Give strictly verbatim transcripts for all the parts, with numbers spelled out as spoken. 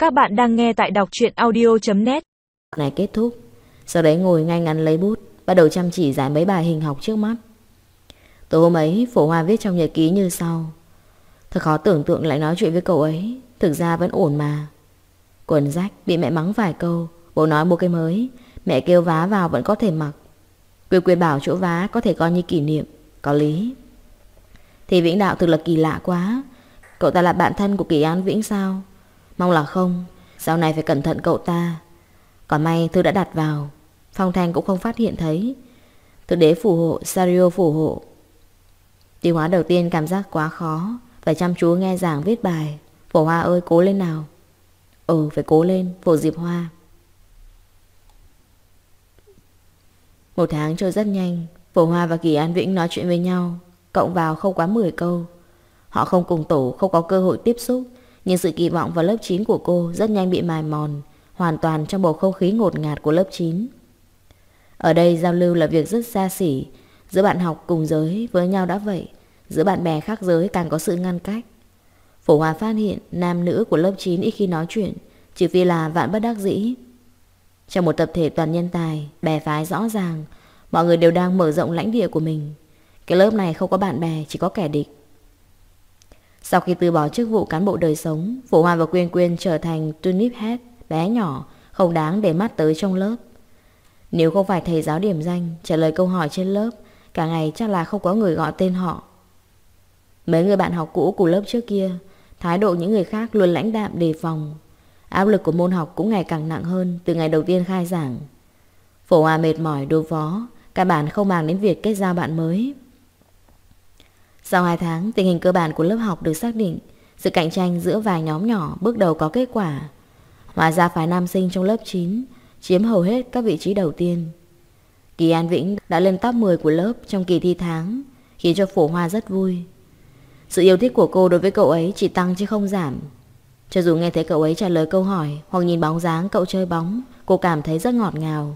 Các bạn đang nghe tại đọc truyện audio chấm net. Này kết thúc, sau đấy ngồi ngay ngắn lấy bút, bắt đầu chăm chỉ giải mấy bài hình học trước mắt. Tối hôm ấy, Phổ Hoa viết trong nhật ký như sau. Thật khó tưởng tượng lại nói chuyện với cậu ấy, thực ra vẫn ổn mà. Quần rách, bị mẹ mắng vài câu, bố nói mua cái mới, mẹ kêu vá vào vẫn có thể mặc. Quyên Quyên bảo chỗ vá có thể coi như kỷ niệm, có lý. Thì Vĩnh Đạo thực là kỳ lạ quá. Cậu ta là bạn thân của Kỳ An Vĩnh sao? Mong là không, sau này phải cẩn thận cậu ta. Còn may thư đã đặt vào, Phong Thanh cũng không phát hiện thấy. Thực đế phù hộ, Sario phù hộ. Tiêu hóa đầu tiên cảm giác quá khó, phải chăm chú nghe giảng viết bài. Phổ Hoa ơi cố lên nào. Ừ phải cố lên, Phổ Diệp Hoa. Một tháng trôi rất nhanh. Phổ Hoa và Kỳ An Vĩnh nói chuyện với nhau, cộng vào không quá mười câu. Họ không cùng tổ, không có cơ hội tiếp xúc, nhưng sự kỳ vọng vào lớp chín của cô rất nhanh bị mài mòn, hoàn toàn trong bầu không khí ngột ngạt của lớp chín. Ở đây giao lưu là việc rất xa xỉ. Giữa bạn học cùng giới với nhau đã vậy, giữa bạn bè khác giới càng có sự ngăn cách. Phổ Hoa phát hiện nam nữ của lớp chín ít khi nói chuyện, trừ phi là vạn bất đắc dĩ. Trong một tập thể toàn nhân tài, bè phái rõ ràng, mọi người đều đang mở rộng lãnh địa của mình. Cái lớp này không có bạn bè, chỉ có kẻ địch. Sau khi từ bỏ chức vụ cán bộ đời sống, Phổ Hoa và Quyên Quyên trở thành tulip head, bé nhỏ, không đáng để mắt tới trong lớp. Nếu không phải thầy giáo điểm danh trả lời câu hỏi trên lớp, cả ngày chắc là không có người gọi tên họ. Mấy người bạn học cũ của lớp trước kia, thái độ những người khác luôn lãnh đạm đề phòng. Áp lực của môn học cũng ngày càng nặng hơn từ ngày đầu tiên khai giảng. Phổ Hoa mệt mỏi đối phó, căn bản không màng đến việc kết giao bạn mới. Sau hai tháng, tình hình cơ bản của lớp học được xác định. Sự cạnh tranh giữa vài nhóm nhỏ bước đầu có kết quả. Hóa ra phái nam sinh trong lớp chín chiếm hầu hết các vị trí đầu tiên. Kỳ An Vĩnh đã lên top mười của lớp trong kỳ thi tháng, khiến cho Phổ Hoa rất vui. Sự yêu thích của cô đối với cậu ấy chỉ tăng chứ không giảm. Cho dù nghe thấy cậu ấy trả lời câu hỏi hoặc nhìn bóng dáng cậu chơi bóng, cô cảm thấy rất ngọt ngào.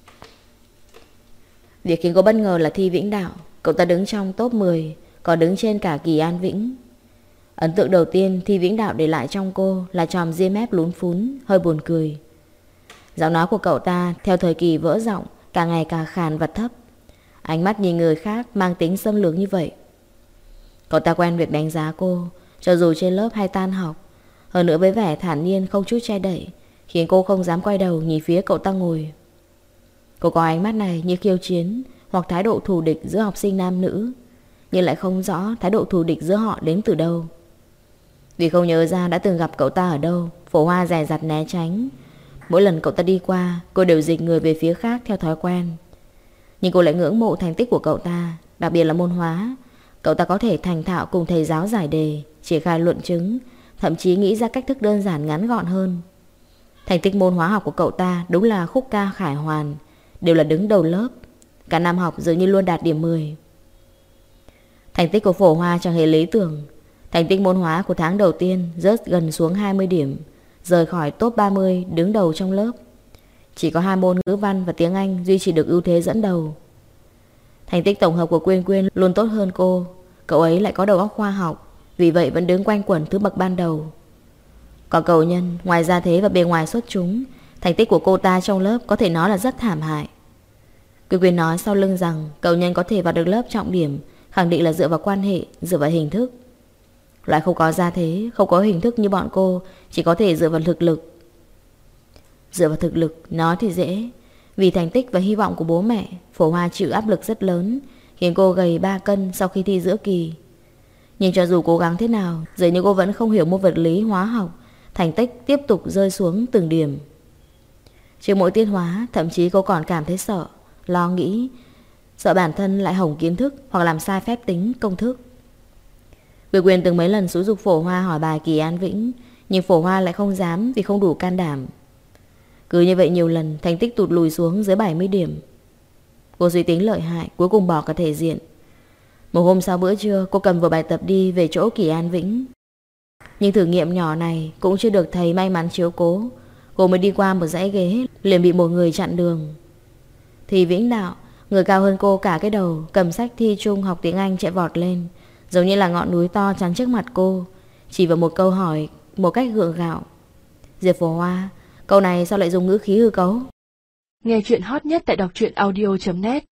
Việc khiến cô bất ngờ là Thi Vĩnh Đạo. Cậu ta đứng trong top mười, còn đứng trên cả Kỳ An Vĩnh. Ấn tượng đầu tiên Thi Vĩnh Đạo để lại trong cô là chòm ria mép lún phún, hơi buồn cười. Giọng nói của cậu ta theo thời kỳ vỡ giọng càng ngày càng khàn và thấp. Ánh mắt nhìn người khác mang tính xâm lược như vậy. Cậu ta quen việc đánh giá cô, cho dù trên lớp hay tan học. Hơn nữa với vẻ thản nhiên không chút che đậy, khiến cô không dám quay đầu nhìn phía cậu ta ngồi. Cô có ánh mắt này như khiêu chiến hoặc thái độ thù địch giữa học sinh nam nữ, nhưng lại không rõ thái độ thù địch giữa họ đến từ đâu. Vì không nhớ ra đã từng gặp cậu ta ở đâu, Phổ Hoa dè dặt né tránh. Mỗi lần cậu ta đi qua, cô đều dịch người về phía khác theo thói quen. Nhưng cô lại ngưỡng mộ thành tích của cậu ta, đặc biệt là môn hóa. Cậu ta có thể thành thạo cùng thầy giáo giải đề, triển khai luận chứng, thậm chí nghĩ ra cách thức đơn giản ngắn gọn hơn. Thành tích môn hóa học của cậu ta đúng là khúc ca khải hoàn, đều là đứng đầu lớp. Cả năm học dường như luôn đạt điểm mười. Thành tích của Phổ Hoa chẳng hề lý tưởng. Thành tích môn hóa của tháng đầu tiên rớt gần xuống hai mươi điểm, rời khỏi top ba mươi đứng đầu trong lớp. Chỉ có hai môn ngữ văn và tiếng Anh duy trì được ưu thế dẫn đầu. Thành tích tổng hợp của Quyên Quyên luôn tốt hơn cô. Cậu ấy lại có đầu óc khoa học, vì vậy vẫn đứng quanh quẩn thứ bậc ban đầu. Còn cậu Nhân, ngoài gia thế và bề ngoài xuất chúng, thành tích của cô ta trong lớp có thể nói là rất thảm hại. Quyên Quyên nói sau lưng rằng cậu Nhân có thể vào được lớp trọng điểm, khẳng định là dựa vào quan hệ, dựa vào hình thức. Loại không có gia thế, không có hình thức như bọn cô, chỉ có thể dựa vào thực lực. Dựa vào thực lực, nói thì dễ. Vì thành tích và hy vọng của bố mẹ, Phổ Hoa chịu áp lực rất lớn, khiến cô gầy ba cân sau khi thi giữa kỳ. Nhưng cho dù cố gắng thế nào, giờ như cô vẫn không hiểu môn vật lý hóa học, thành tích tiếp tục rơi xuống từng điểm. Trước mỗi tiết hóa, thậm chí cô còn cảm thấy sợ, lo nghĩ, sợ bản thân lại hỏng kiến thức hoặc làm sai phép tính, công thức. Quyên Quyên từng mấy lần xúi giục Phổ Hoa hỏi bài Kỳ An Vĩnh, nhưng Phổ Hoa lại không dám vì không đủ can đảm. Cứ như vậy nhiều lần, thành tích tụt lùi xuống dưới bảy mươi điểm. Cô suy tính lợi hại, cuối cùng bỏ cả thể diện. Một hôm sau bữa trưa, cô cầm vở bài tập đi về chỗ Kỳ An Vĩnh. Nhưng thử nghiệm nhỏ này cũng chưa được thầy may mắn chiếu cố. Cô mới đi qua một dãy ghế, liền bị một người chặn đường. Thì Vĩnh Đạo, người cao hơn cô cả cái đầu, cầm sách thi chung học tiếng Anh chạy vọt lên, giống như là ngọn núi to chắn trước mặt cô, chỉ vào một câu hỏi một cách gượng gạo. Diệp Phổ Hoa, câu này sao lại dùng ngữ khí hư cấu? Nghe chuyện hot nhất tại đọc truyện audio chấm net.